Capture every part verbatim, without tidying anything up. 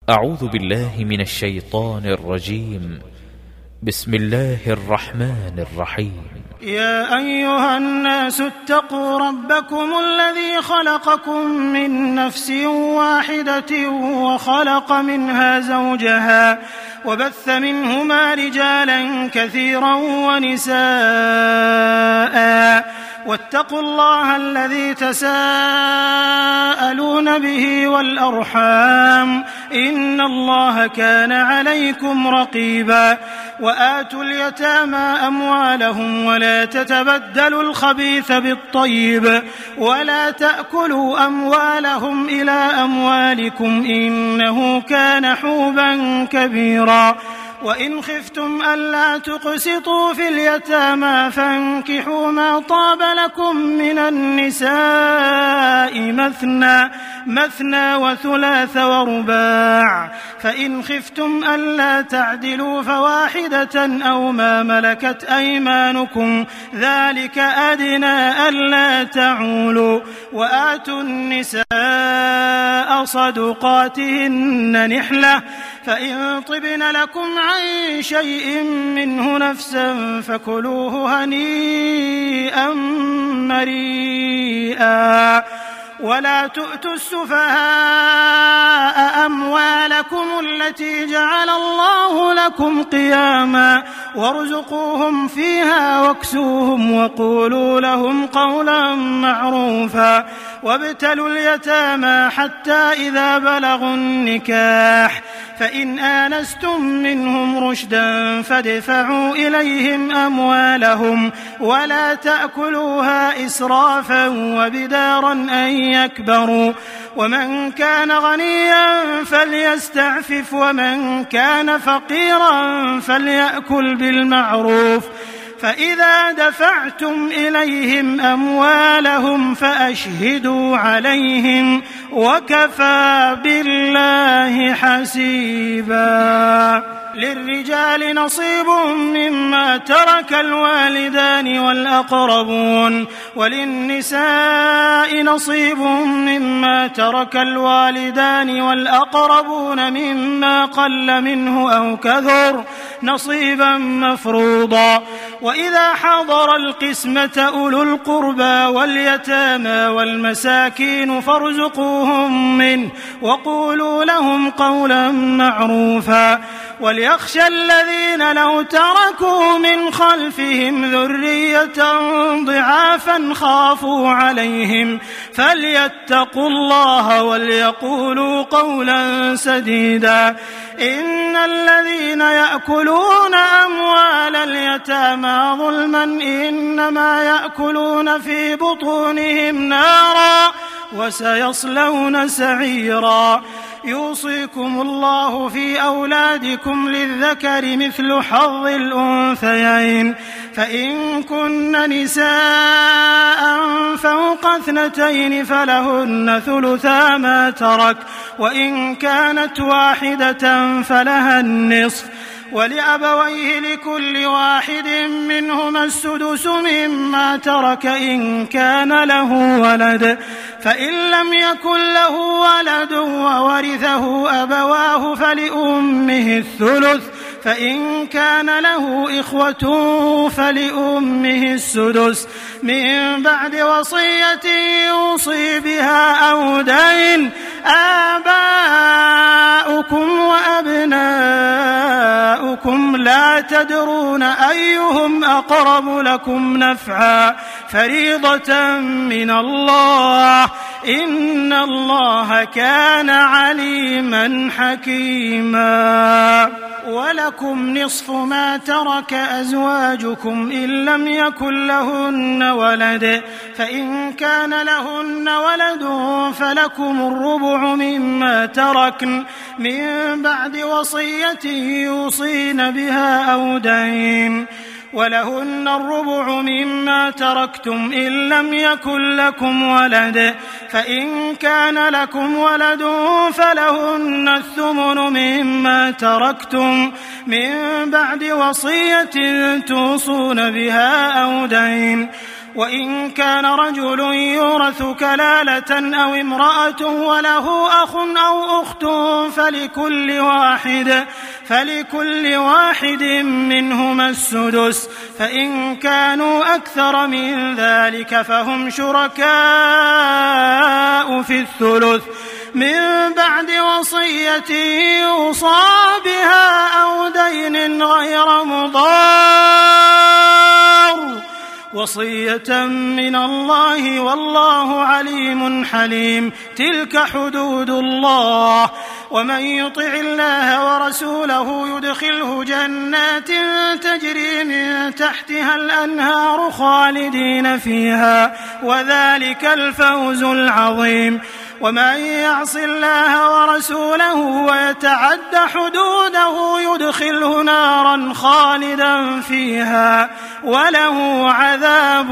أعوذ بالله من الشيطان الرجيم. بسم الله الرحمن الرحيم. يا أيها الناس اتقوا ربكم الذي خلقكم من نفس واحدة وخلق منها زوجها وبث منهما رجالا كثيرا ونساء واتقوا الله الذي تساءلون به والأرحام إن الله كان عليكم رقيبا. وآتوا اليتامى أموالهم ولا تتبدلوا الخبيث بالطيب ولا تأكلوا أموالهم إلى أموالكم إنه كان حوبا كبيرا. وإن خفتم ألا تقسطوا في اليتامى فانكحوا ما طاب لكم من النساء مثنى مثنى وثلاث ورباع، فإن خفتم ألا تعدلوا فواحدة أو ما ملكت أيمانكم ذلك أدنى ألا تعولوا. وآتوا النساء صدقاتهن نحلة، فإن طبن لكم عن شيء منه نفسا فكلوه هنيئا مريئا. ولا تؤتوا السفهاء أموالكم التي جعل الله لكم قياما وارزقوهم فيها واكسوهم وقولوا لهم قولا معروفا. وابتلوا اليتامى حتى إذا بلغوا النكاح، فإن آنستم منهم رشدا فادفعوا إليهم أموالهم ولا تأكلوها إسرافا وبدارا أن يكبروا. ومن كان غنيا فليستعفف ومن كان فقيرا فليأكل بالمعروف. فإذا دفعتم إليهم أموالهم فأشهدوا عليهم وكفى بالله حسيبا. للرجال نصيب مما ترك الوالدان والأقربون وللنساء نصيب مما ترك الوالدان والأقربون مما قل منه أو كثر نصيبا مفروضا. وإذا حضر القسمة أولو القربى واليتامى والمساكين فارزقوهم منه وقولوا لهم قولا معروفا. وليخشى الذين لو تركوا من خلفهم ذرية ضعافا خافوا عليهم فليتقوا الله وليقولوا قولا سديدا. إن الذين يأكلون أموال اليتامى ظلما إنما يأكلون في بطونهم نارا وسيصلون سعيرا. يوصيكم الله في أولادكم للذكر مثل حظ الأنثيين، فإن كن نساء فوق اثنتين فلهن ثلثا ما ترك، وإن كانت واحدة فلها النصف. ولأبويه لكل واحد منهما السدس مما ترك إن كان له ولد، فإن لم يكن له ولد وورثه أبواه فلأمه الثلث، فإن كان له إخوة فلأمه السدس من بعد وصية يوصي بها أو دين. آباؤكم وأبناؤكم لا تدرون أيهم أقرب لكم نفعا فريضة من الله إن الله كان عليما حكيما. ولكم نصف ما ترك أزواجكم إن لم يكن لهن ولد، فإن كان لهن ولد فلكم الربع مما تركن من بعد وصية يوصين بها أو دين. ولهن الربع مما تركتم إن لم يكن لكم ولد، فإن كان لكم ولد فلهن الثمن مما تركتم من بعد وصية توصون بها أو دين. وإن كان رجل يورث كلالة أو امرأة وله أخ أو أخت فلكل واحد فلكل واحد منهما السدس، فإن كانوا أكثر من ذلك فهم شركاء في الثلث من بعد وصية يوصى بها أو دين غير مضار، وصية من الله والله عليم حليم. تلك حدود الله، ومن يطع الله ورسوله يدخله جنات تجري من تحتها الأنهار خالدين فيها، وذلك الفوز العظيم. ومن يعص الله ورسوله ويتعد حدوده يدخله نارا خالدا فيها وله عذاب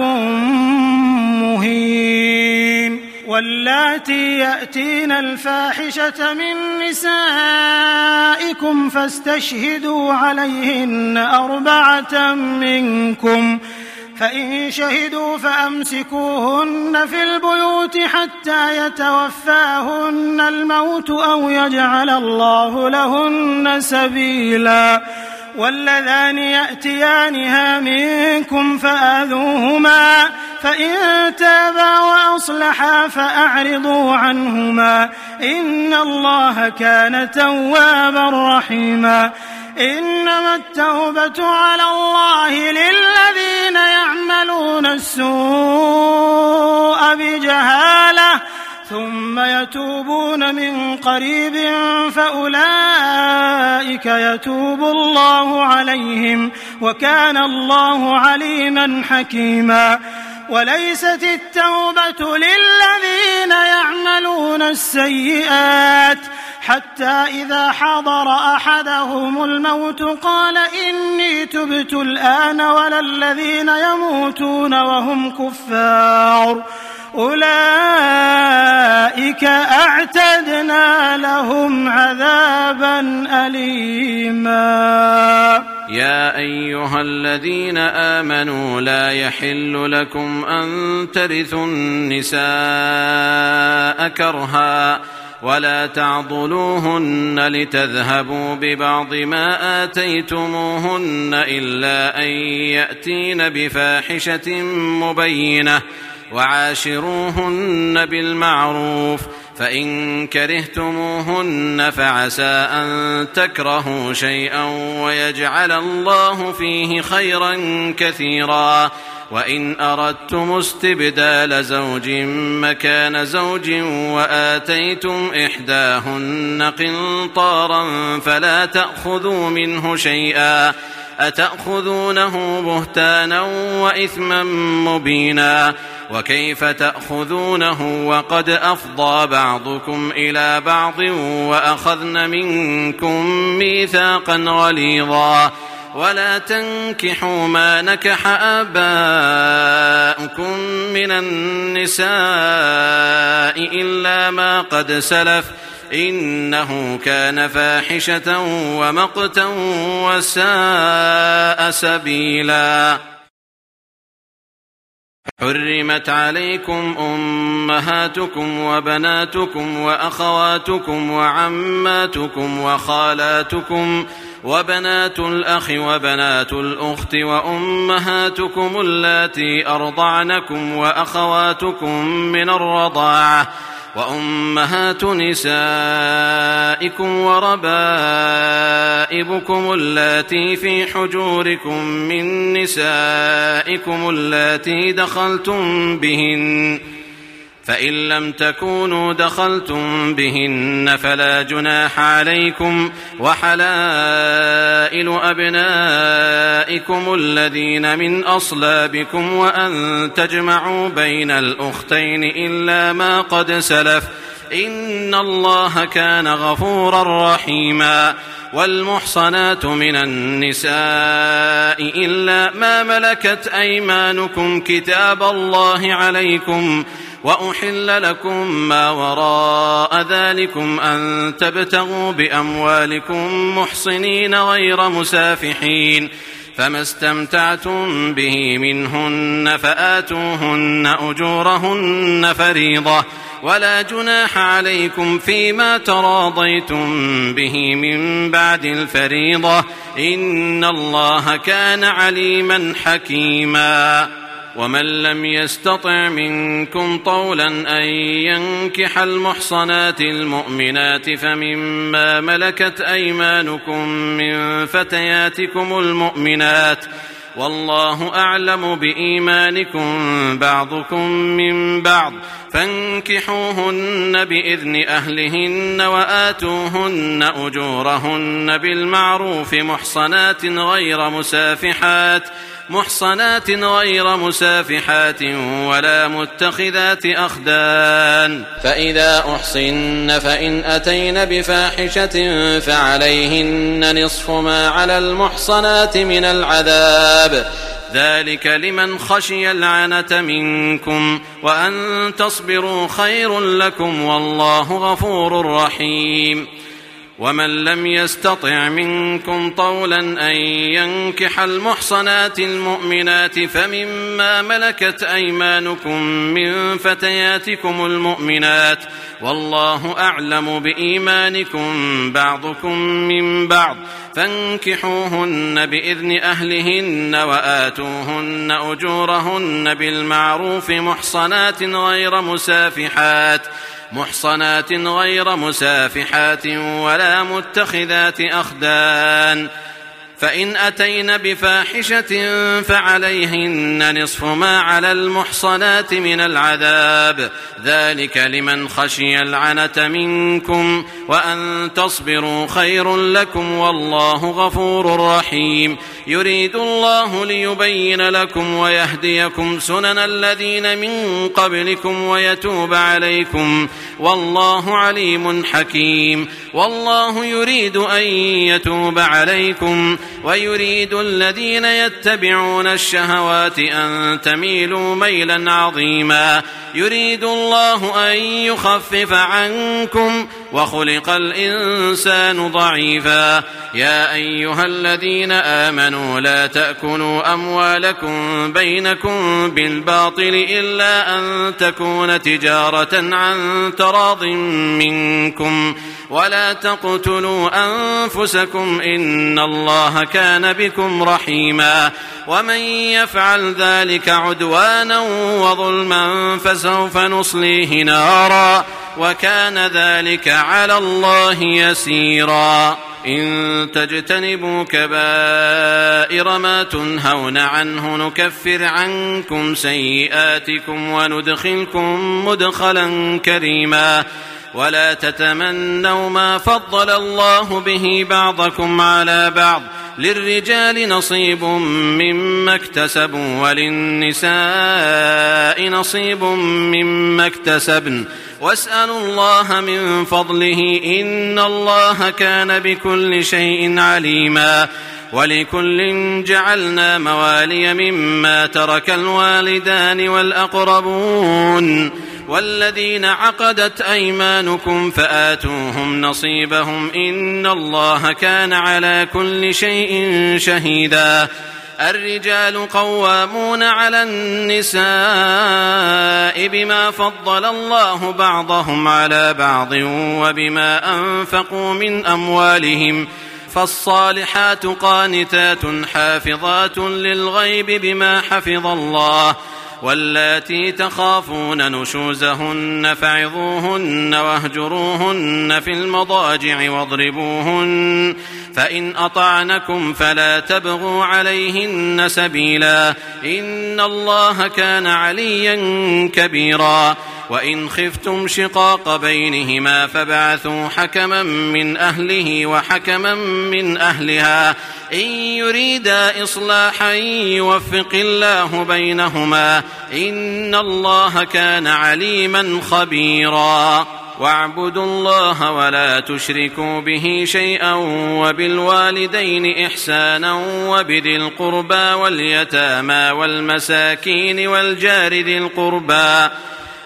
مهين. واللاتي يأتين الفاحشة من نسائكم فاستشهدوا عليهن أربعة منكم، فإن شهدوا فأمسكوهن في البيوت حتى يتوفاهن الموت أو يجعل الله لهن سبيلا. واللذان يأتيانها منكم فآذوهما، فإن تابا وأصلحا فأعرضوا عنهما، إن الله كان توابا رحيما. إنما التوبة على الله للذين يعملون السوء بجهالة ثم يتوبون من قريب فأولئك يتوب الله عليهم، وكان الله عليما حكيما. وليست التوبة للذين يعملون السيئات حتى إذا حضر أحدهم الموت قال إني تبت الآن، ولا الذين يموتون وهم كفار أولئك أعتدنا لهم عذابا أليما. يا أيها الذين آمنوا لا يحل لكم أن ترثوا النساء كرها ولا تعضلوهن لتذهبوا ببعض ما آتيتموهن إلا أن يأتين بفاحشة مبينة، وعاشروهن بالمعروف، فإن كرهتموهن فعسى أن تكرهوا شيئا ويجعل الله فيه خيرا كثيرا. وإن أردتم استبدال زوج مكان زوج وآتيتم إحداهن قنطارا فلا تأخذوا منه شيئا، أتأخذونه بهتانا وإثما مبينا، وكيف تأخذونه وقد أفضى بعضكم إلى بعض وأخذن منكم ميثاقا غليظا. ولا تنكحوا ما نكح آباؤكم من النساء إلا ما قد سلف، إنه كان فاحشة ومقتا وساء سبيلا. حرمت عليكم أمهاتكم وبناتكم وأخواتكم وعماتكم وخالاتكم وبنات الأخ وبنات الأخت وأمهاتكم اللاتي أرضعنكم وأخواتكم من الرضاعة وأمهات نسائكم وربائبكم اللاتي في حجوركم من نسائكم اللاتي دخلتم بهن، فإن لم تكونوا دخلتم بهن فلا جناح عليكم، وحلائل أبنائكم الذين من أصلابكم وأن تجمعوا بين الأختين إلا ما قد سلف، إن الله كان غفورا رحيما. والمحصنات من النساء إلا ما ملكت أيمانكم كتاب الله عليكم، وأحل لكم ما وراء ذلكم أن تبتغوا بأموالكم محصنين غير مسافحين، فما استمتعتم به منهن فآتوهن أجورهن فريضة ولا جناح عليكم فيما تراضيتم به من بعد الفريضة إن الله كان عليما حكيما. ومن لم يستطع منكم طولا أن ينكح المحصنات المؤمنات فمما ملكت أيمانكم من فتياتكم المؤمنات والله أعلم بإيمانكم بعضكم من بعض فانكحوهن بإذن أهلهن وآتوهن أجورهن بالمعروف محصنات غير مسافحات محصنات غير مسافحات ولا متخذات أخدان. فإذا أحصن فإن أتين بفاحشة فعليهن نصف ما على المحصنات من العذاب ذلك لمن خشي العنة منكم وأن تصبروا خير لكم والله غفور رحيم. ومن لم يستطع منكم طولا أن ينكح المحصنات المؤمنات فمما ملكت أيمانكم من فتياتكم المؤمنات والله أعلم بإيمانكم بعضكم من بعض فانكحوهن بإذن أهلهن وآتوهن أجورهن بالمعروف محصنات غير مسافحات محصنات غير مسافحات ولا متخذات أخدان. فإن أتين بفاحشة فعليهن نصف ما على المحصنات من العذاب ذلك لمن خشي العنة منكم وأن تصبروا خير لكم والله غفور رحيم. يريد الله ليبين لكم ويهديكم سنن الذين من قبلكم ويتوب عليكم والله عليم حكيم. والله يريد أن يتوب عليكم ويريد الذين يتبعون الشهوات أن تميلوا ميلا عظيما. يريد الله أن يخفف عنكم وخلق الإنسان ضعيفا. يا أيها الذين آمنوا لا تأكلوا أموالكم بينكم بالباطل إلا أن تكون تجارة عن تراض منكم ولا تقتلوا أنفسكم إن الله كان بكم رحيما. ومن يفعل ذلك عدوانا وظلما فسوف نصليه نارا وكان ذلك على الله يسيرا. إن تجتنبوا كبائر ما تنهون عنه نكفر عنكم سيئاتكم وندخلكم مدخلا كريما. ولا تتمنوا ما فضل الله به بعضكم على بعض للرجال نصيب مما اكتسبوا وللنساء نصيب مما اكتسبن واسألوا الله من فضله إن الله كان بكل شيء عليما. ولكل جعلنا موالي مما ترك الوالدان والأقربون والذين عقدت أيمانكم فآتوهم نصيبهم إن الله كان على كل شيء شهيدا. الرجال قوامون على النساء بما فضل الله بعضهم على بعض وبما أنفقوا من أموالهم فالصالحات قانتات حافظات للغيب بما حفظ الله واللاتي تخافون نشوزهن فعظوهن واهجروهن في المضاجع واضربوهن فإن أطعنكم فلا تبغوا عليهن سبيلا إن الله كان عليا كبيرا. وإن خفتم شقاق بينهما فابعثوا حكما من أهله وحكما من أهلها إن يريدا إصلاحا يوفق الله بينهما إن الله كان عليما خبيرا. واعبدوا الله ولا تشركوا به شيئا وبالوالدين إحسانا وبذي القربى واليتامى والمساكين والجار ذي القربى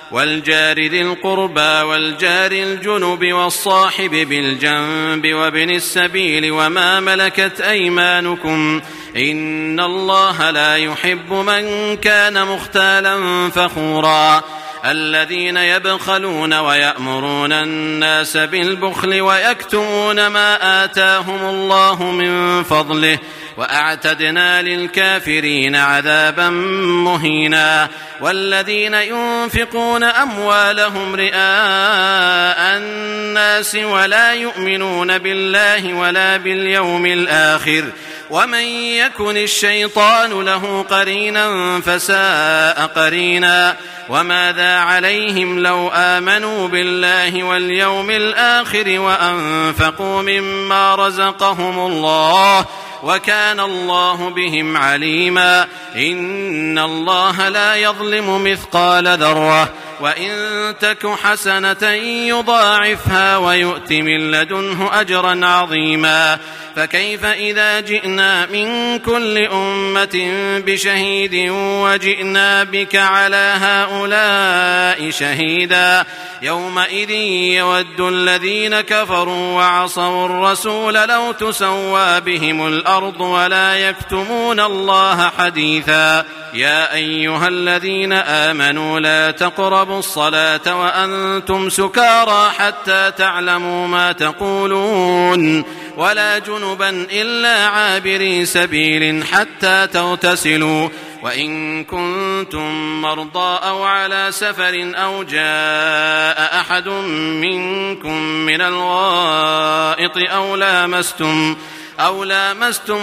والجار ذي القربى والجار الجنب والصاحب بالجنب وابن السبيل وما ملكت أيمانكم إن الله لا يحب من كان مختالا فخورا الذين يبخلون ويأمرون الناس بالبخل ويكتمون ما آتاهم الله من فضله وأعتدنا للكافرين عذابا مهينا والذين ينفقون أموالهم رئاء الناس ولا يؤمنون بالله ولا باليوم الآخر ومن يكن الشيطان له قرينا فساء قرينا وماذا عليهم لو آمنوا بالله واليوم الآخر وأنفقوا مما رزقهم الله وكان الله بهم عليما إن الله لا يظلم مثقال ذرة وإن تك حسنة يضاعفها ويؤت من لدنه أجرا عظيما فكيف إذا جئنا من كل أمة بشهيد وجئنا بك على هؤلاء شهيدا يومئذ يود الذين كفروا وعصوا الرسول لو تسوى بهم الأرض ولا يكتمون الله حديثا يا أيها الذين آمنوا لا تقربوا الصلاة وأنتم سكارى حتى تعلموا ما تقولون ولا جنبا إلا عابري سبيل حتى تغتسلوا وإن كنتم مرضى أو على سفر أو جاء أحد منكم من الغائط أو لامستم أو لامستم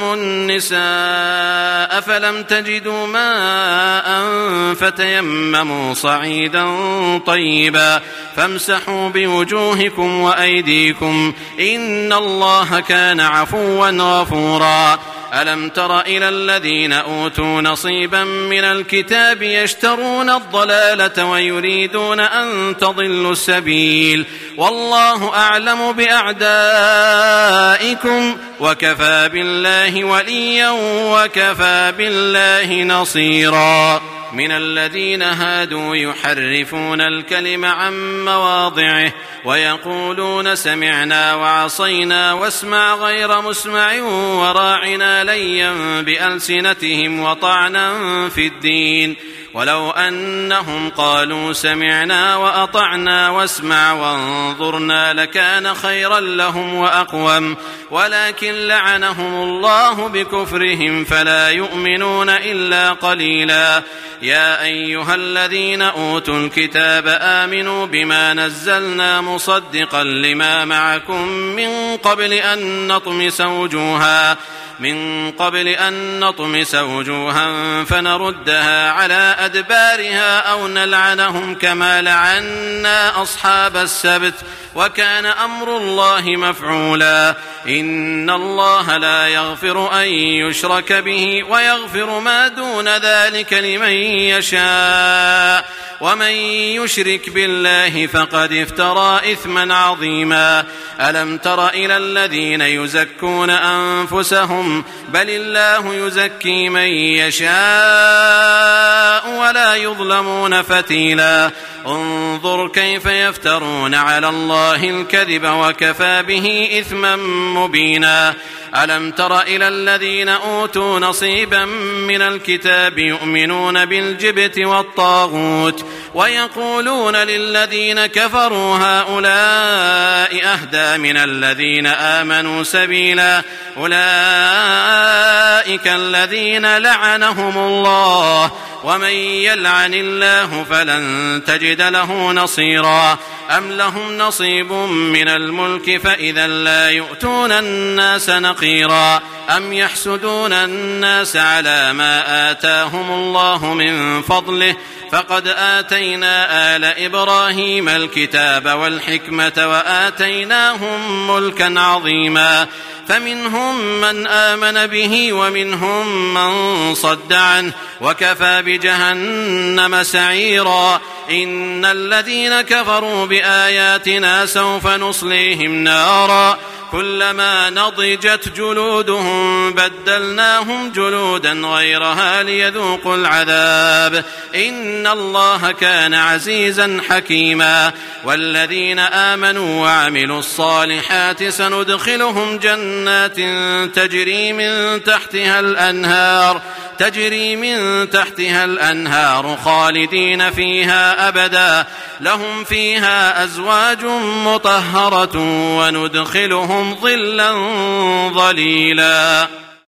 النساء فلم تجدوا ماء فتيمموا صعيدا طيبا فامسحوا بوجوهكم وأيديكم إن الله كان عفوا غفورا ألم تر إلى الذين أوتوا نصيبا من الكتاب يشترون الضلالة ويريدون أن تضلوا السبيل والله أعلم بأعدائكم وكفى بالله وليا وكفى بالله نصيرا من الذين هادوا يحرفون الكلم عن مواضعه ويقولون سمعنا وعصينا واسمع غير مسمع وراعنا ليا بألسنتهم وطعنا في الدين ولو أنهم قالوا سمعنا وأطعنا واسمع وانظرنا لكان خيرا لهم وأقوم ولكن لعنهم الله بكفرهم فلا يؤمنون إلا قليلا يا أيها الذين أوتوا الكتاب آمنوا بما نزلنا مصدقا لما معكم من قبل أن نطمس وجوها من قبل أن نطمس وجوها فنردها على أدبارها أو نلعنهم كما لعنا أصحاب السبت وكان أمر الله مفعولا إن الله لا يغفر أن يشرك به ويغفر ما دون ذلك لمن يشاء ومن يشرك بالله فقد افترى إثما عظيما ألم تر إلى الذين يزكون أنفسهم بل الله يزكي من يشاء ولا يظلمون فتيلا انظر كيف يفترون على الله الكذب وكفى به إثما مبينا ألم تر إلى الذين أوتوا نصيبا من الكتاب يؤمنون بالجبت والطاغوت ويقولون للذين كفروا هؤلاء أهدى من الذين آمنوا سبيلا أولئك الذين لعنهم الله ومن يلعن الله فلن تجد له نصيرا أم لهم نصيب من الملك فإذا لا يؤتون الناس نقيرا أم يحسدون الناس على ما آتاهم الله من فضله فقد آتينا آل إبراهيم الكتاب والحكمة وآتيناهم ملكا عظيما فمنهم من آمن به ومنهم من صد عنه وكفى بجهنم سعيرا إن الذين كفروا بآياتنا سوف نصليهم نارا كلما نضجت جلودهم بدلناهم جلودا غيرها ليذوقوا العذاب إن الله كان عزيزا حكيما والذين آمنوا وعملوا الصالحات سندخلهم جنات تجري من تحتها الأنهار تجري من تحتها الأنهار خالدين فيها أبدا لهم فيها أزواج مطهرة وندخلهم ظلا ظليلا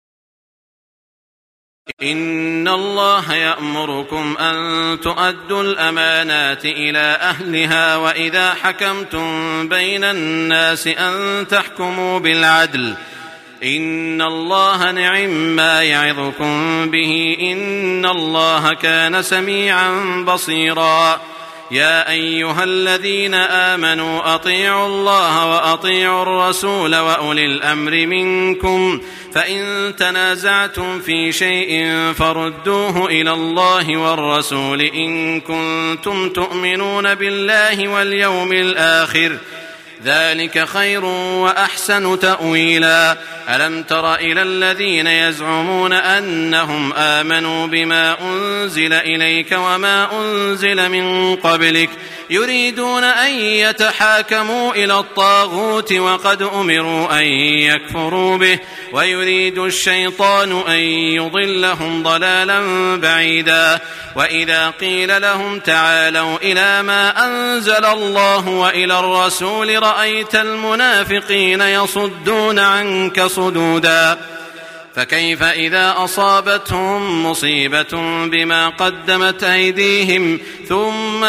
إن الله يأمركم أن تؤدوا الأمانات إلى أهلها وإذا حكمتم بين الناس أن تحكموا بالعدل إن الله نعم ما يعظكم به إن الله كان سميعا بصيرا يا أيها الذين آمنوا أطيعوا الله وأطيعوا الرسول وأولي الأمر منكم فإن تنازعتم في شيء فردوه إلى الله والرسول إن كنتم تؤمنون بالله واليوم الآخر ذلك خير وأحسن تأويلا ألم تر إلى الذين يزعمون أنهم آمنوا بما أنزل إليك وما أنزل من قبلك يريدون أن يتحاكموا إلى الطاغوت وقد أمروا أن يكفروا به ويريد الشيطان أن يضلهم ضلالا بعيدا وإذا قيل لهم تعالوا إلى ما أنزل الله وإلى الرسول رأيت المنافقين يصدون عنك صدودا فكيف إذا أصابتهم مصيبة بما قدمت أيديهم ثم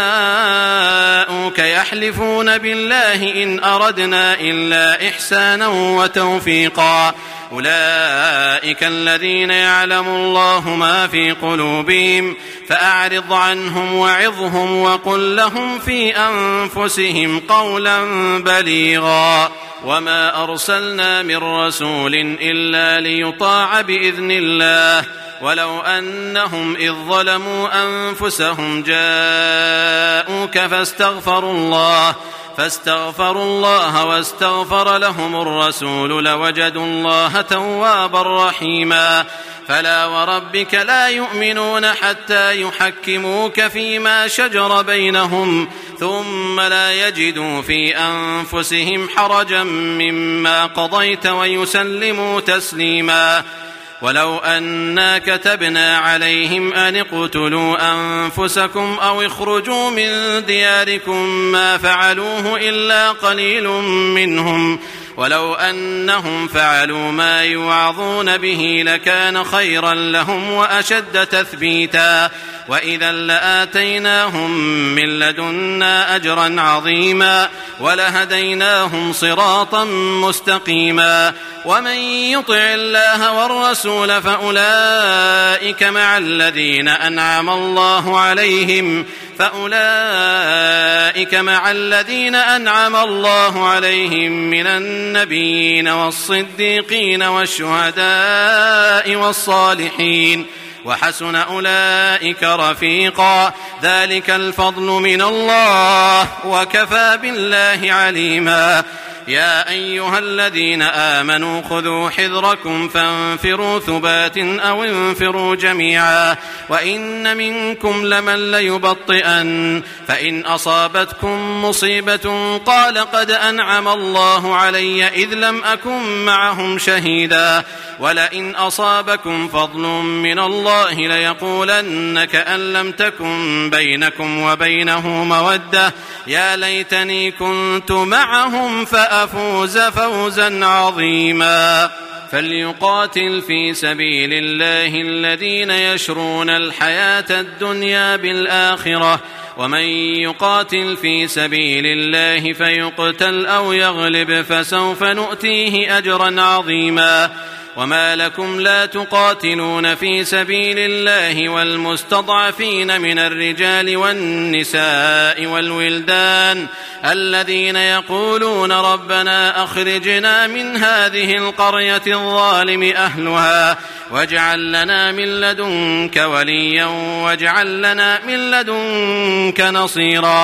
جاءوك يحلفون بالله إن أردنا إلا إحسانا وتوفيقا أولئك الذين يعلم الله ما في قلوبهم فأعرض عنهم وعظهم وقل لهم في أنفسهم قولا بليغا وما أرسلنا من رسول إلا ليطاع بإذن الله ولو أنهم إذ ظلموا أنفسهم جاءوك فاستغفروا الله فاستغفروا الله واستغفر لهم الرسول لوجدوا الله توابا رحيما فلا وربك لا يؤمنون حتى يحكموك فيما شجر بينهم ثم لا يجدوا في أنفسهم حرجا مما قضيت ويسلموا تسليما ولو أنا كتبنا عليهم أن اقتلوا أنفسكم أو اخرجوا من دياركم ما فعلوه إلا قليل منهم ولو أنهم فعلوا ما يوعظون به لكان خيرا لهم وأشد تثبيتا وإذا لآتيناهم من لدنا أجرا عظيما ولهديناهم صراطا مستقيما ومن يطع الله والرسول فأولئك مع الذين أنعم الله عليهم فأولئك مع الذين أنعم الله عليهم من النبيين والصديقين والشهداء والصالحين وحسن أولئك رفيقا ذلك الفضل من الله وكفى بالله عليما يا أيها الذين آمنوا خذوا حذركم فانفروا ثبات أو انفروا جميعا وإن منكم لمن ليبطئن فإن أصابتكم مصيبة قال قد أنعم الله علي إذ لم أكن معهم شهيدا ولئن أصابكم فضل من الله ليقولن كأن لم تكن بينكم وبينه مودة يا ليتني كنت معهم فأفوز فوزا عظيما فليقاتل في سبيل الله الذين يشرون الحياة الدنيا بالآخرة ومن يقاتل في سبيل الله فيقتل أو يغلب فسوف نؤتيه أجرا عظيما وما لكم لا تقاتلون في سبيل الله والمستضعفين من الرجال والنساء والولدان الذين يقولون ربنا أخرجنا من هذه القرية الظالم أهلها واجعل لنا من لدنك وليا واجعل لنا من لدنك نصيرا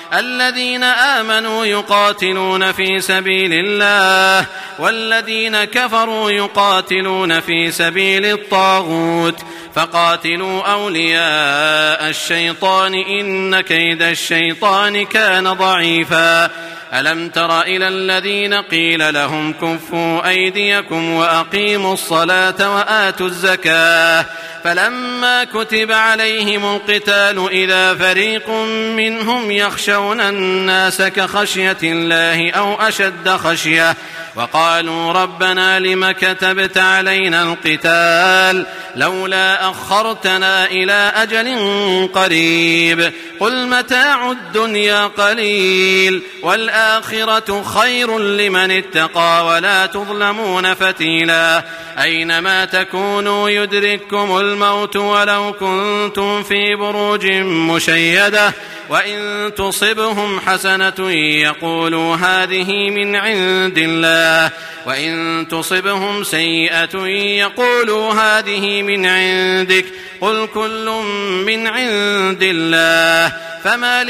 الذين آمنوا يقاتلون في سبيل الله والذين كفروا يقاتلون في سبيل الطاغوت فقاتلوا أولياء الشيطان إن كيد الشيطان كان ضعيفا ألم تر إلى الذين قيل لهم كفوا أيديكم وأقيموا الصلاة وآتوا الزكاة فلما كتب عليهم القتال إذا فريق منهم يخشون الناس كخشية الله أو أشد خشية وقالوا ربنا لم كتبت علينا القتال لولا أخرتنا إلى أجل قريب قل متاع الدنيا قليل والآخرة خير لمن اتقى ولا تظلمون فتيلا أينما تكونوا يدرككم الموت ولو كنتم في بروج مشيدة وإن تصبهم حسنة يقولوا هذه من عند الله وإن تصبهم سيئة يقولوا هذه من عندك قل كل من عند الله فما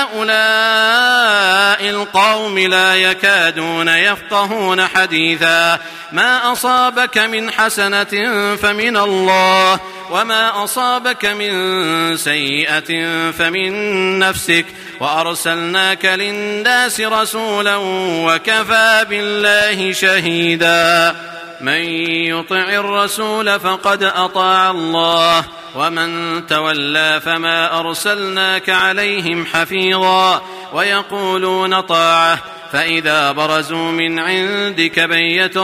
لهؤلاء القوم لا يكادون يفقهون حديثا ما أصابك من حسنة فمن الله وما أصابك من سيئة فمن نفسك وأرسلناك للناس رسولا وكفى بالله شهيدا من يطع الرسول فقد أطاع الله ومن تولى فما أرسلناك عليهم حفيظا ويقولون طاعة فإذا برزوا من عندك بيت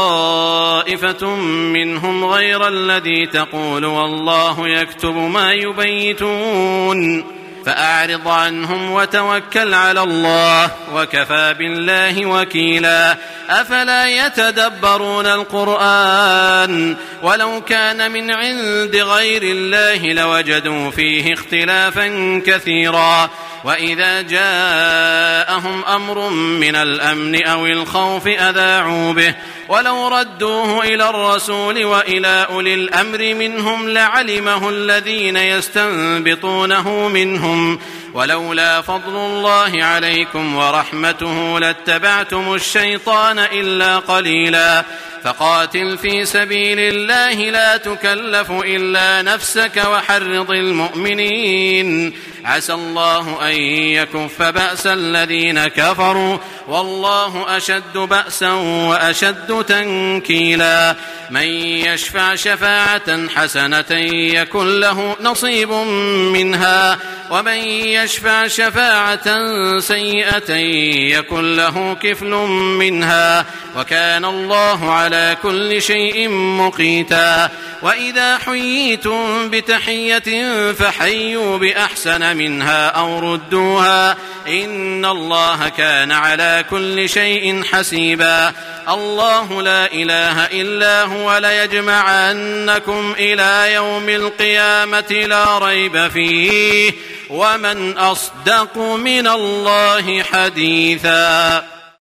طائفة منهم غير الذي تقول والله يكتب ما يبيتون فأعرض عنهم وتوكل على الله وكفى بالله وكيلا أفلا يتدبرون القرآن ولو كان من عند غير الله لوجدوا فيه اختلافا كثيرا وإذا جاءهم أمر من الأمن أو الخوف أذاعوا به ولو ردوه إلى الرسول وإلى أولي الأمر منهم لعلمه الذين يستنبطونه منهم ولولا فضل الله عليكم ورحمته لاتبعتم الشيطان إلا قليلا فقاتل في سبيل الله لا تكلف إلا نفسك وحرض المؤمنين عسى الله أن يكف بأس الذين كفروا والله أشد بأسا وأشد تنكيلا من يشفع شفاعة حسنة يكن له نصيب منها ومن يشفع شفاعة سيئة يكن له كفل منها وكان الله على كل شيء مقيتا وإذا حييتم بتحية فحيوا بأحسن منها أو ردوها إن الله كان على كل شيء حسيبا الله لا إله إلا هو ليجمعنكم إلى يوم القيامة لا ريب فيه ومن أصدق من الله حديثا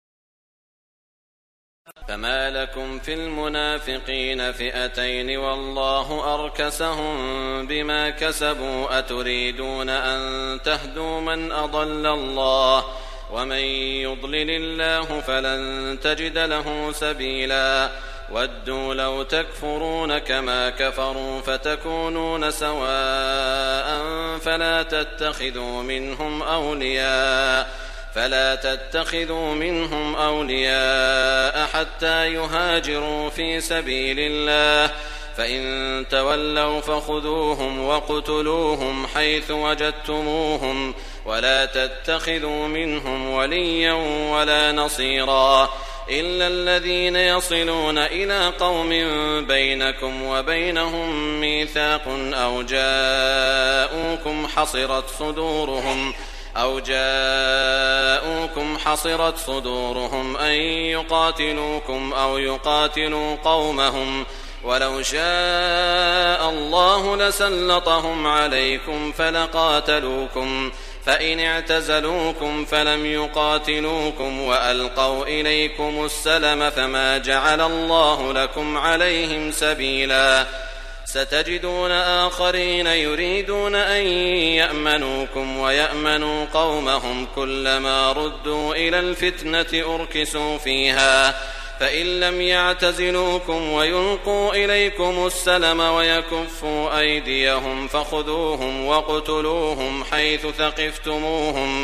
فما لكم في المنافقين فئتين والله أركسهم بما كسبوا أتريدون أن تهدوا من أضل الله ومن يضلل الله فلن تجد له سبيلا ودوا لو تكفرون كما كفروا فتكونون سواء فلا تتخذوا منهم أولياء فلا تتخذوا منهم أولياء حتى يهاجروا في سبيل الله فإن تولوا فخذوهم وقتلوهم حيث وجدتموهم ولا تتخذوا منهم وليا ولا نصيرا إلا الذين يصلون إلى قوم بينكم وبينهم ميثاق أو جاءوكم حصرت صدورهم أو جاءوكم حصرت صدورهم أن يقاتلوكم أو يقاتلوا قومهم ولو شاء الله لسلطهم عليكم فلقاتلوكم فإن اعتزلوكم فلم يقاتلوكم وألقوا إليكم السلم فما جعل الله لكم عليهم سبيلا ستجدون آخرين يريدون أن يأمنوكم ويأمنوا قومهم كلما ردوا إلى الفتنة أركسوا فيها فإن لم يعتزلوكم ويلقوا إليكم السلم ويكفوا أيديهم فخذوهم واقتلوهم حيث ثقفتموهم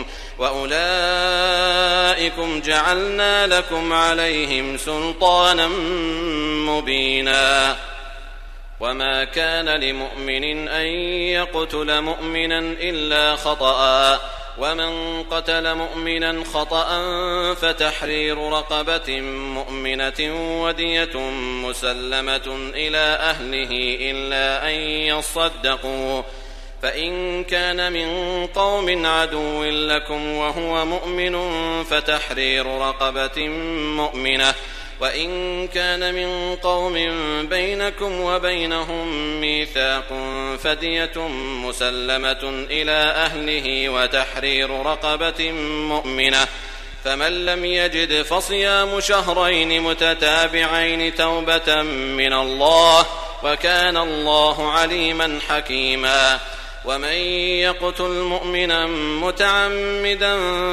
وأولئكم جعلنا لكم عليهم سلطانا مبينا وما كان لمؤمن أن يقتل مؤمنا إلا خطأ ومن قتل مؤمنا خطأ فتحرير رقبة مؤمنة ودية مسلمة إلى أهله إلا أن يصدقوا فإن كان من قوم عدو لكم وهو مؤمن فتحرير رقبة مؤمنة وإن كان من قوم بينكم وبينهم ميثاق فدية مسلمة إلى أهله وتحرير رقبة مؤمنة فمن لم يجد فصيام شهرين متتابعين توبة من الله وكان الله عليما حكيما ومن يقتل مؤمنا متعمدا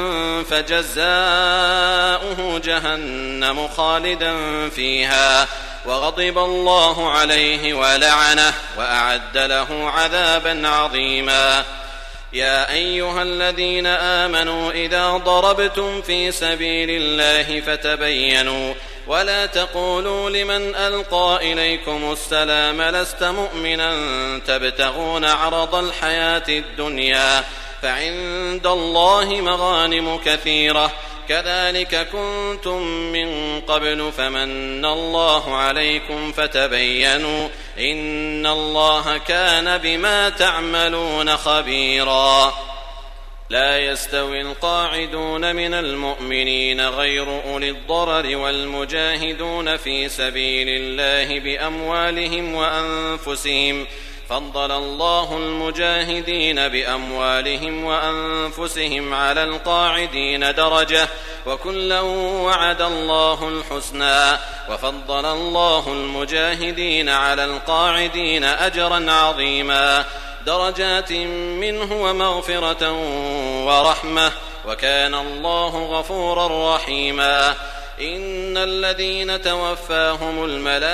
فجزاؤه جهنم خالدا فيها وغضب الله عليه ولعنه وأعد له عذابا عظيما يا أيها الذين آمنوا إذا ضربتم في سبيل الله فتبينوا ولا تقولوا لمن ألقى إليكم السلام لست مؤمنا تبتغون عرض الحياة الدنيا فعند الله مغانم كثيرة كذلك كنتم من قبل فمن الله عليكم فتبينوا إن الله كان بما تعملون خبيرا لا يستوي القاعدون من المؤمنين غير أولي الضرر والمجاهدون في سبيل الله بأموالهم وأنفسهم فضل الله المجاهدين بأموالهم وأنفسهم على القاعدين درجة وكلا وعد الله الحسنى وفضل الله المجاهدين على القاعدين أجرا عظيما درجات منه ومغفرة ورحمة وكان الله غفورا رحيما إن الذين توفاهم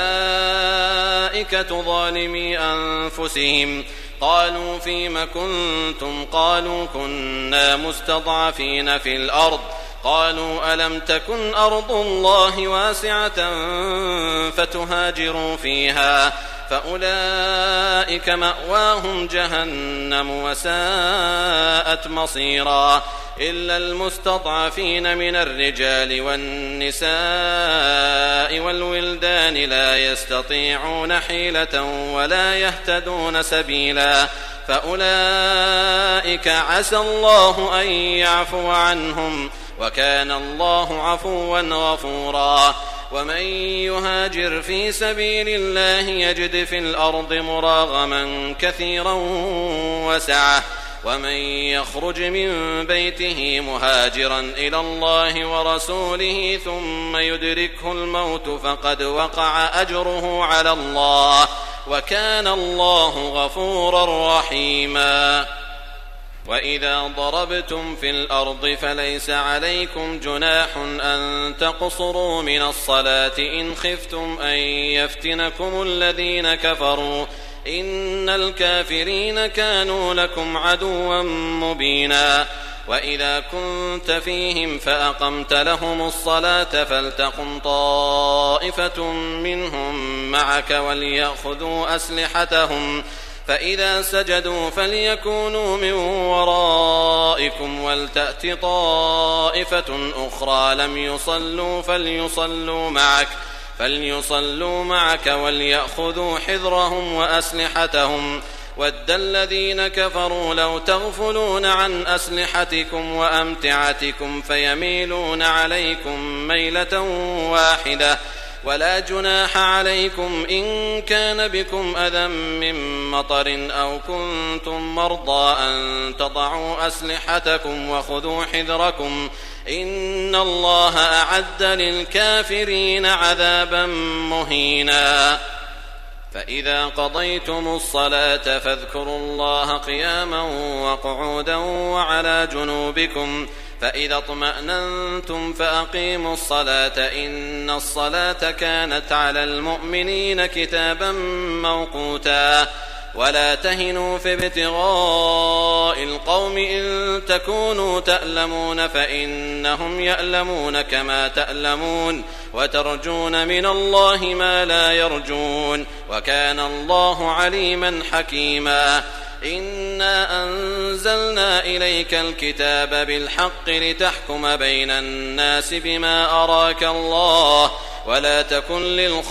الملائكة ظالمي أنفسهم قالوا فيم كنتم قالوا كنا مستضعفين في الأرض قالوا ألم تكن أرض الله واسعة فتهاجروا فيها فأولئك مأواهم جهنم وساءت مصيرا إلا المستضعفين من الرجال والنساء والولدان لا يستطيعون حيلة ولا يهتدون سبيلا فأولئك عسى الله أن يعفو عنهم وكان الله عفوا غفورا ومن يهاجر في سبيل الله يجد في الأرض مراغما كثيرا وسعة ومن يخرج من بيته مهاجرا إلى الله ورسوله ثم يدركه الموت فقد وقع أجره على الله وكان الله غفورا رحيما وإذا ضربتم في الأرض فليس عليكم جناح أن تقصروا من الصلاة إن خفتم أن يفتنكم الذين كفروا إن الكافرين كانوا لكم عدوا مبينا وإذا كنت فيهم فأقمت لهم الصلاة فلتقم طائفة منهم معك وليأخذوا أسلحتهم فإذا سجدوا فليكونوا من ورائكم ولتأت طائفة أخرى لم يصلوا فليصلوا معك فليصلوا معك وليأخذوا حذرهم وأسلحتهم ود الذين كفروا لو تغفلون عن أسلحتكم وأمتعتكم فيميلون عليكم ميلة واحدة ولا جناح عليكم إن كان بكم أذى من مطر أو كنتم مرضى أن تضعوا أسلحتكم وخذوا حذركم إن الله أعد للكافرين عذابا مهينا فإذا قضيتم الصلاة فاذكروا الله قياما وقعودا وعلى جنوبكم فإذا اطمأننتم فأقيموا الصلاة إن الصلاة كانت على المؤمنين كتابا موقوتا ولا تهنوا في ابتغاء القوم إن تكونوا تألمون فإنهم يألمون كما تألمون وترجون من الله ما لا يرجون وكان الله عليما حكيما إنا أنزلنا إليك الكتاب بالحق لتحكم بين الناس بما أراك الله ولا تكن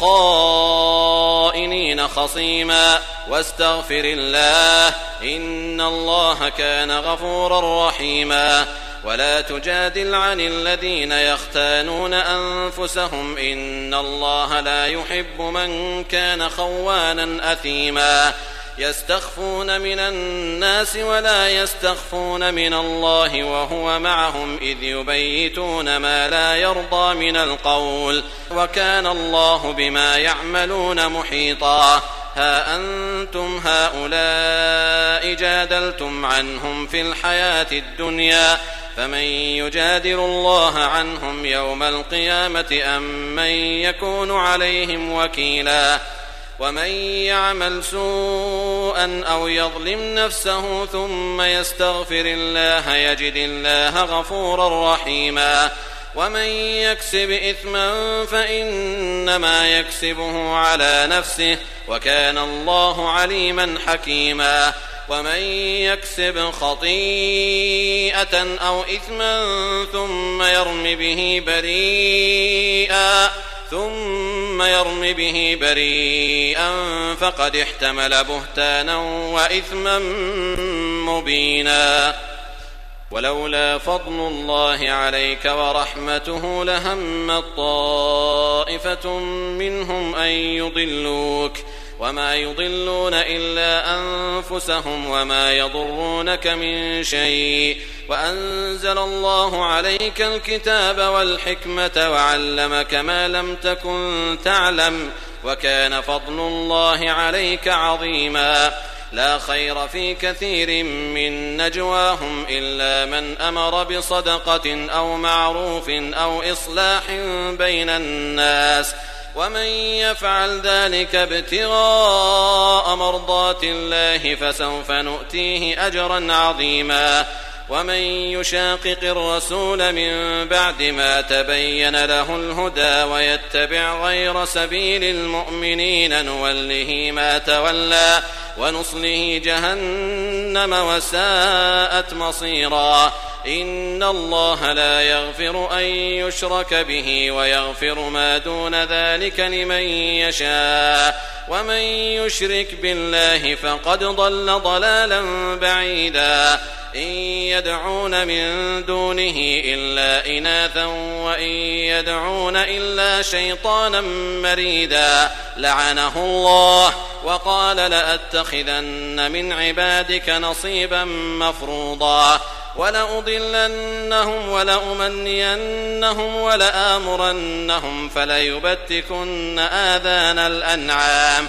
للخائنين خصيما واستغفر الله إن الله كان غفورا رحيما ولا تجادل عن الذين يختانون أنفسهم إن الله لا يحب من كان خوانا أثيما يستخفون من الناس ولا يستخفون من الله وهو معهم إذ يبيتون ما لا يرضى من القول وكان الله بما يعملون محيطا ها أنتم هؤلاء جادلتم عنهم في الحياة الدنيا فمن يجادل الله عنهم يوم القيامة أم من يكون عليهم وكيلا ومن يعمل سوءا أو يظلم نفسه ثم يستغفر الله يجد الله غفورا رحيما ومن يكسب إثما فإنما يكسبه على نفسه وكان الله عليما حكيما ومن يكسب خطيئة أو إثما ثم يرم به بريئا ثم يرم به بريئا فقد احتمل بهتانا وإثما مبينا ولولا فضل الله عليك ورحمته لهمت طائفة منهم أن يضلوك وما يضلون إلا أنفسهم وما يضرونك من شيء وأنزل الله عليك الكتاب والحكمة وعلمك ما لم تكن تعلم وكان فضل الله عليك عظيما لا خير في كثير من نجواهم إلا من أمر بصدقة أو معروف أو إصلاح بين الناس ومن يفعل ذلك ابتغاء مرضات الله فسوف نؤتيه أجرا عظيما ومن يشاقق الرسول من بعد ما تبين له الهدى ويتبع غير سبيل المؤمنين نوله ما تولى ونصله جهنم وساءت مصيرا إن الله لا يغفر أن يشرك به ويغفر ما دون ذلك لمن يشاء ومن يشرك بالله فقد ضل ضلالا بعيدا إن يدعون من دونه إلا إناثا وإن يدعون إلا شيطانا مريدا لعنه الله وقال لأتخذن من عبادك نصيبا مفروضا ولأضلنهم ولأمنينهم ولآمرنهم فليبتكن آذان الأنعام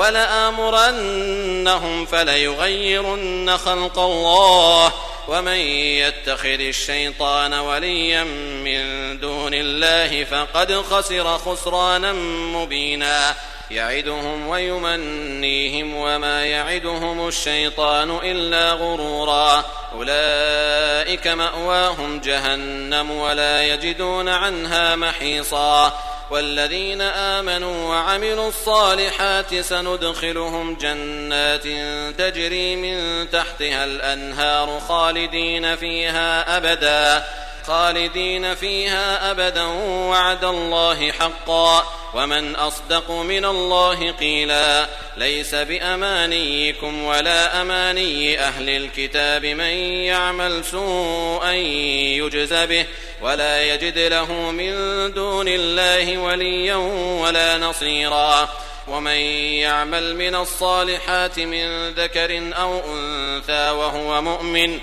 ولآمرنهم فليغيرن خلق الله ومن يتخذ الشيطان وليا من دون الله فقد خسر خسرانا مبينا يعدهم ويمنيهم وما يعدهم الشيطان إلا غرورا أولئك مأواهم جهنم ولا يجدون عنها محيصا والذين آمنوا وعملوا الصالحات سندخلهم جنات تجري من تحتها الأنهار خالدين فيها أبدا خالدين فيها أبدا وعد الله حقا ومن أصدق من الله قيلا ليس بأمانيكم ولا أماني أهل الكتاب من يعمل سوءا يجز به ولا يجد له من دون الله وليا ولا نصيرا ومن يعمل من الصالحات من ذكر أو أنثى وهو مؤمن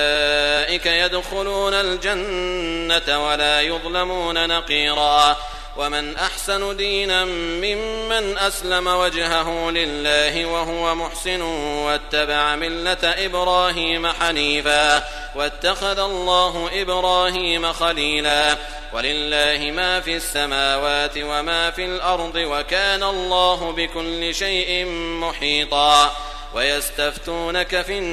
فأولئك يدخلون الجنة ولا يظلمون نقيرا ومن أحسن دينا ممن أسلم وجهه لله وهو محسن واتبع ملة إبراهيم حنيفا واتخذ الله إبراهيم خليلا ولله ما في السماوات وما في الأرض وكان الله بكل شيء محيطا ويستفتونك في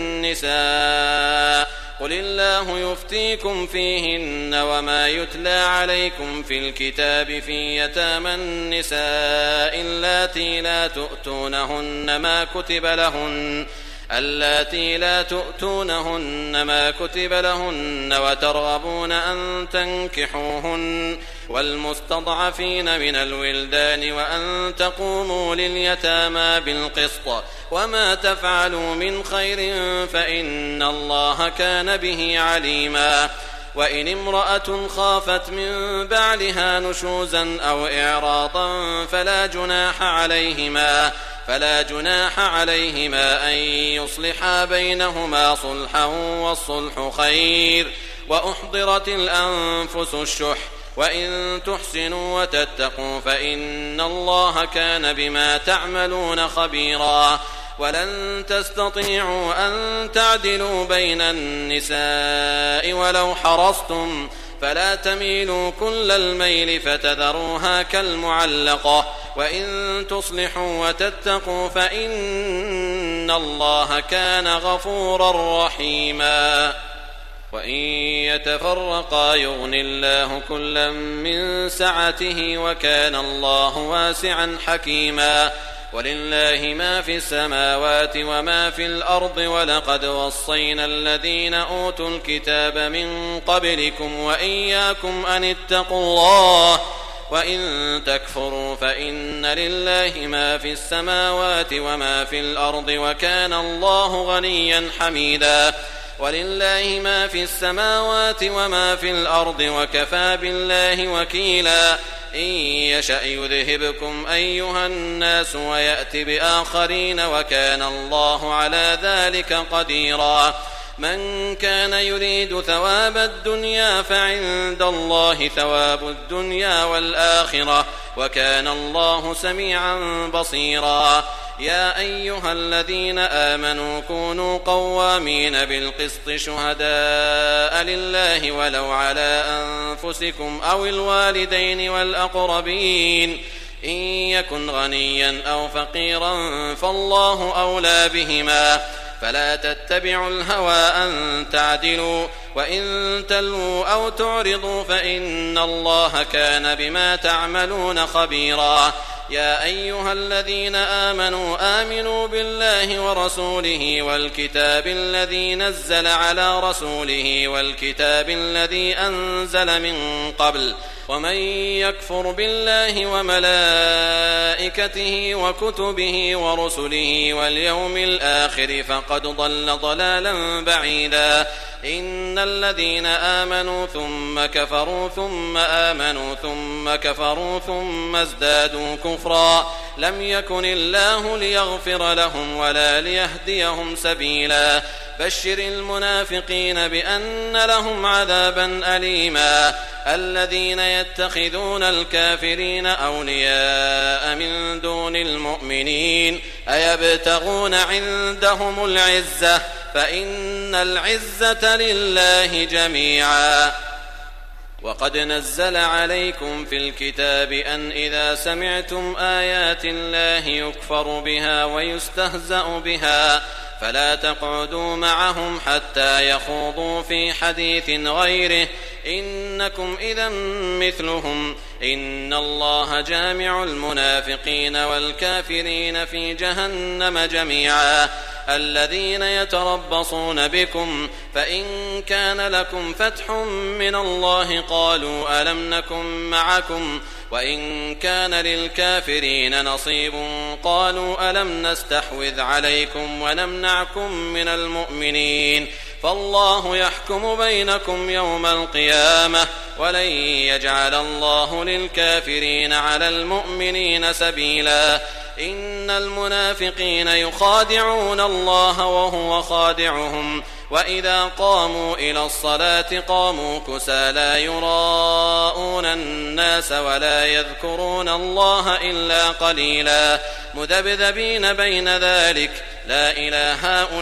النساء قل الله يفتيكم فيهن وما يتلى عليكم في الكتاب في يتامى النساء اللاتي لا تؤتونهن ما كتب لهن اللاتي لا تؤتونهن ما كتب لهن وترغبون أن تنكحوهن والمستضعفين من الولدان وأن تقوموا لليتامى بالقسط وما تفعلوا من خير فإن الله كان به عليما وإن امرأة خافت من بعلها نشوزا أو إعراضا فلا جناح عليهما فلا جناح عليهما أن يصلحا بينهما صلحا والصلح خير وأحضرت الأنفس الشح وإن تحسنوا وتتقوا فإن الله كان بما تعملون خبيرا ولن تستطيعوا أن تعدلوا بين النساء ولو حرصتم فلا تميلوا كل الميل فتذروها كالمعلقة وإن تصلحوا وتتقوا فإن الله كان غفورا رحيما وإن يتفرقا يغن الله كلا من سعته وكان الله واسعا حكيما ولله ما في السماوات وما في الأرض ولقد وصينا الذين أوتوا الكتاب من قبلكم وإياكم أن اتقوا الله وإن تكفروا فإن لله ما في السماوات وما في الأرض وكان الله غنيا حميدا ولله ما في السماوات وما في الأرض وكفى بالله وكيلا إن يشأ يذهبكم أيها الناس ويأت بآخرين وكان الله على ذلك قديرا من كان يريد ثواب الدنيا فعند الله ثواب الدنيا والآخرة وكان الله سميعا بصيرا يا أيها الذين آمنوا كونوا قوامين بالقسط شهداء لله ولو على أنفسكم أو الوالدين والأقربين إن يكن غنيا أو فقيرا فالله أولى بهما فلا تتبعوا الهوى أن تعدلوا وإن تلووا أو تعرضوا فإن الله كان بما تعملون خبيرا يا أيها الذين آمنوا آمنوا بالله ورسوله والكتاب الذي نزل على رسوله والكتاب الذي أنزل من قبل ومن يكفر بالله وملائكته وكتبه ورسله واليوم الآخر فقد ضل ضلالا بعيدا إن الذين آمنوا ثم كفروا ثم آمنوا ثم كفروا ثم ازدادوا كفرا لم يكن الله ليغفر لهم ولا ليهديهم سبيلا بشر المنافقين بأن لهم عذابا أليما الذين يتخذون الكافرين أولياء من دون المؤمنين أيبتغون عندهم العزة فإن العزة لله جميعا وقد نزل عليكم في الكتاب أن إذا سمعتم آيات الله يكفر بها ويستهزأ بها فلا تقعدوا معهم حتى يخوضوا في حديث غيره إنكم إذا مثلهم إن الله جامع المنافقين والكافرين في جهنم جميعا الذين يتربصون بكم فإن كان لكم فتح من الله قالوا ألم نكن معكم وإن كان للكافرين نصيب قالوا ألم نستحوذ عليكم ونمنعكم من المؤمنين فالله يحكم بينكم يوم القيامة ولن يجعل الله للكافرين على المؤمنين سبيلا إن المنافقين يخادعون الله وهو خادعهم وإذا قاموا إلى الصلاة قاموا كسى لا يراءون الناس ولا يذكرون الله إلا قليلا مذبذبين بين ذلك لا إلى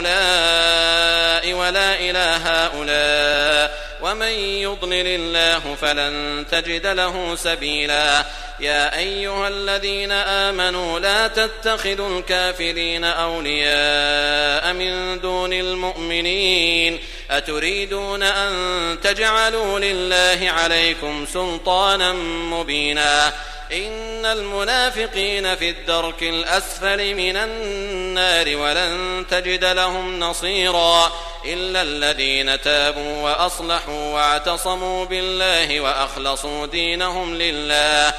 هؤلاء ولا إلى هؤلاء ومن يضلل الله فلن تجد له سبيلا يا أيها الذين آمنوا لا تتخذوا الكافرين أولياء من دون المؤمنين أتريدون أن تجعلوا لله عليكم سلطانا مبينا إن المنافقين في الدرك الأسفل من النار ولن تجد لهم نصيرا إلا الذين تابوا وأصلحوا واعتصموا بالله وأخلصوا دينهم لله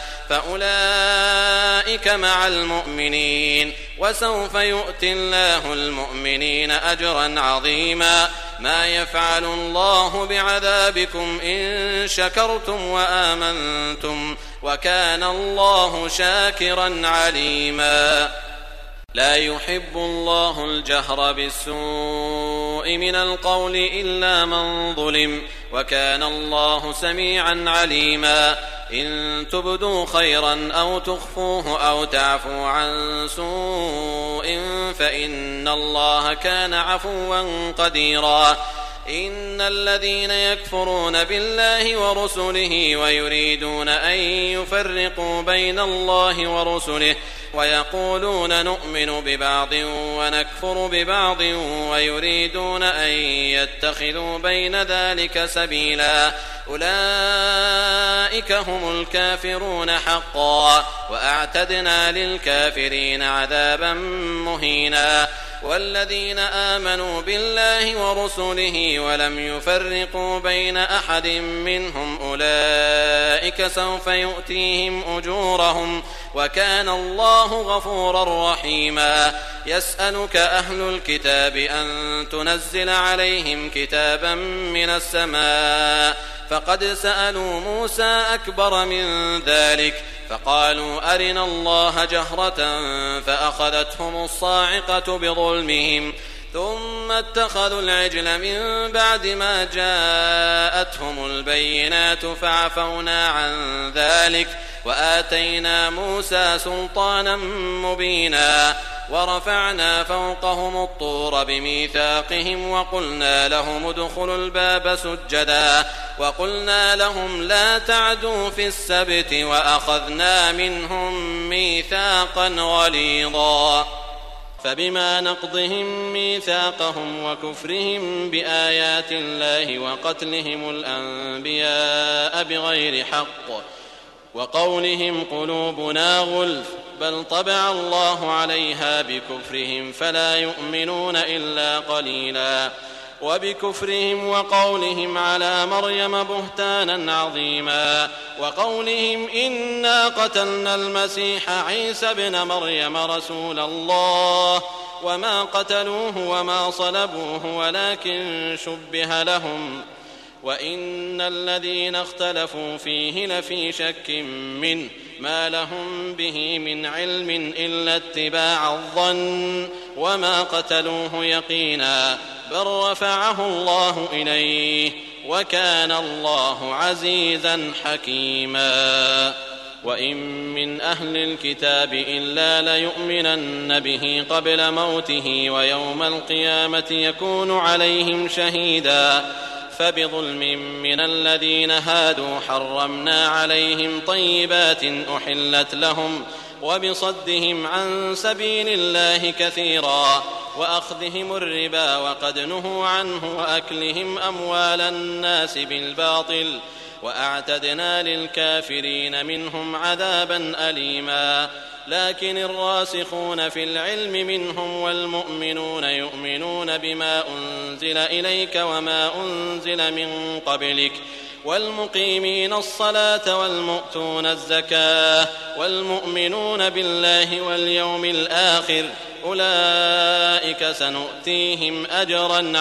فأولئك مع المؤمنين وسوف يؤتي الله المؤمنين أجرا عظيما ما يفعل الله بعذابكم إن شكرتم وآمنتم وكان الله شاكرا عليما لا يحب الله الجهر بالسوء من القول إلا من ظلم وكان الله سميعا عليما إن تبدوا خيرا أو تخفوه أو تعفوا عن سوء فإن الله كان عفوا قديرا إن الذين يكفرون بالله ورسله ويريدون أن يفرقوا بين الله ورسله ويقولون نؤمن ببعض ونكفر ببعض ويريدون أن يتخذوا بين ذلك سبيلا أولئك هم الكافرون حقا وأعتدنا للكافرين عذابا مهينا والذين آمنوا بالله ورسله ولم يفرقوا بين أحد منهم أولئك سوف يؤتيهم أجورهم وكان الله غفورا رحيما يسألك أهل الكتاب أن تنزل عليهم كتابا من السماء فقد سألوا موسى أكبر من ذلك فقالوا أرنا الله جهرة فأخذتهم الصاعقة بظلمهم ثم اتخذوا العجل من بعد ما جاءتهم البينات فعفونا عن ذلك وآتينا موسى سلطانا مبينا ورفعنا فوقهم الطور بميثاقهم وقلنا لهم ادخلوا الباب سجدا وقلنا لهم لا تعدوا في السبت وأخذنا منهم ميثاقا غليظا فبما نقضهم ميثاقهم وكفرهم بآيات الله وقتلهم الأنبياء بغير حق وقولهم قلوبنا غلف بل طبع الله عليها بكفرهم فلا يؤمنون إلا قليلا وبكفرهم وقولهم على مريم بهتانا عظيما وقولهم إنا قتلنا المسيح عيسى ابن مريم رسول الله وما قتلوه وما صلبوه ولكن شبه لهم وإن الذين اختلفوا فيه لفي شك منه ما لهم به من علم إلا اتباع الظن وما قتلوه يقينا بل رفعه الله إليه وكان الله عزيزا حكيما وإن من أهل الكتاب إلا ليؤمنن به قبل موته ويوم القيامة يكون عليهم شهيدا فبظلم من الذين هادوا حرمنا عليهم طيبات أحلت لهم وبصدهم عن سبيل الله كثيرا وأخذهم الربا وقد نهوا عنه وأكلهم أموال الناس بالباطل وأعتدنا للكافرين منهم عذابا أليما لكن الراسخون في العلم منهم والمؤمنون يؤمنون بما أنزل إليك وما أنزل من قبلك والمقيمين الصلاة والمؤتون الزكاة والمؤمنون بالله واليوم الآخر أولئك سنؤتيهم أجرا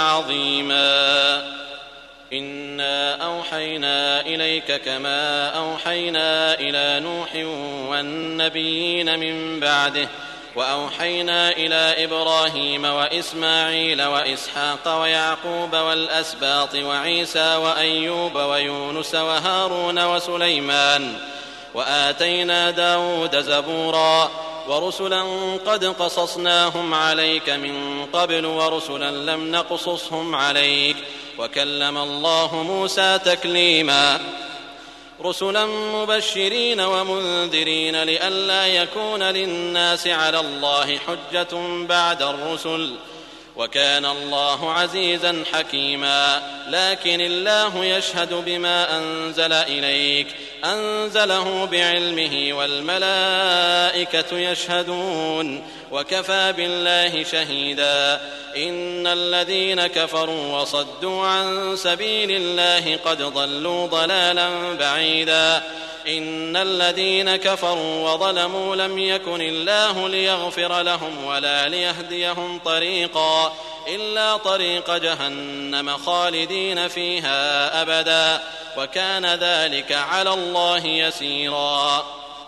عظيما إنا أوحينا إليك كما أوحينا إلى نوح والنبيين من بعده وأوحينا إلى إبراهيم وإسماعيل وإسحاق ويعقوب والأسباط وعيسى وأيوب ويونس وهارون وسليمان وآتينا داود زبورا ورسلا قد قصصناهم عليك من قبل ورسلا لم نقصصهم عليك وكلم الله موسى تكليما رسلا مبشرين ومنذرين لئلا يكون للناس على الله حجة بعد الرسل وكان الله عزيزا حكيما لكن الله يشهد بما أنزل إليك أنزله بعلمه والملائكة يشهدون وكفى بالله شهيدا إن الذين كفروا وصدوا عن سبيل الله قد ضلوا ضلالا بعيدا إن الذين كفروا وظلموا لم يكن الله ليغفر لهم ولا ليهديهم طريقا إلا طريق جهنم خالدين فيها أبدا وكان ذلك على الله يسيرا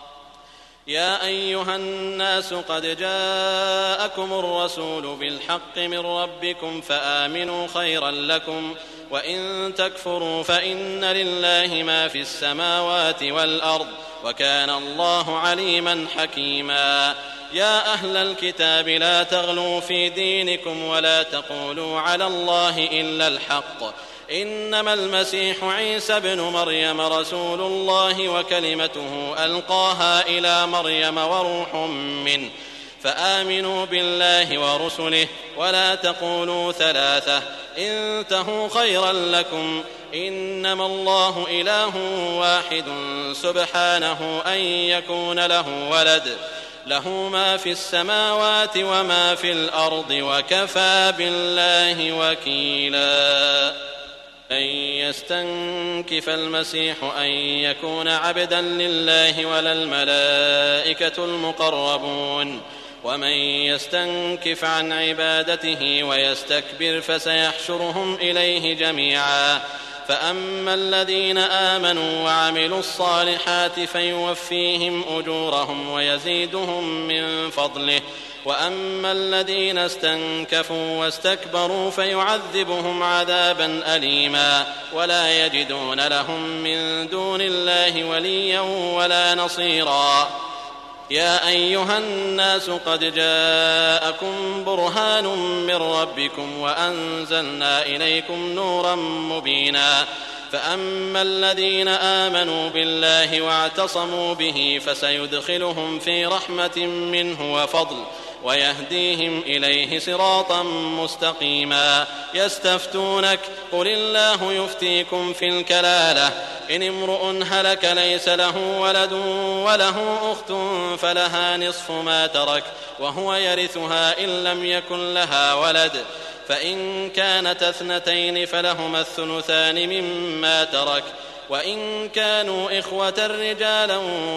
يا أيها الناس قد جاءكم الرسول بالحق من ربكم فآمنوا خيرا لكم وإن تكفروا فإن لله ما في السماوات والأرض وكان الله عليما حكيما يا أهل الكتاب لا تغلوا في دينكم ولا تقولوا على الله إلا الحق إنما المسيح عيسى بن مريم رسول الله وكلمته ألقاها إلى مريم وروح منه فآمنوا بالله ورسله ولا تقولوا ثلاثة انتهوا خيرا لكم إنما الله إله واحد سبحانه أن يكون له ولد له ما في السماوات وما في الأرض وكفى بالله وكيلا أن يستنكف المسيح أن يكون عبدا لله ولا الملائكة المقربون ومن يستنكف عن عبادته ويستكبر فسيحشرهم إليه جميعا فأما الذين آمنوا وعملوا الصالحات فيوفيهم أجورهم ويزيدهم من فضله وأما الذين استنكفوا واستكبروا فيعذبهم عذابا أليما ولا يجدون لهم من دون الله وليا ولا نصيرا يا أيها الناس قد جاءكم برهان من ربكم وأنزلنا إليكم نورا مبينا فأما الذين آمنوا بالله واعتصموا به فسيدخلهم في رحمة منه وفضل ويهديهم إليه صراطا مستقيما يستفتونك قل الله يفتيكم في الكلالة إن امرؤ هلك ليس له ولد وله أخت فلها نصف ما ترك وهو يرثها إن لم يكن لها ولد فإن كانت اثنتين فلهما الثلثان مما ترك وإن كانوا إخوة رجالا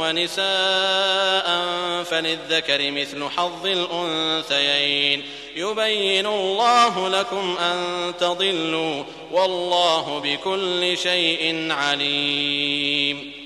ونساء فللذكر مثل حظ الأنثيين يبين الله لكم أن تضلوا والله بكل شيء عليم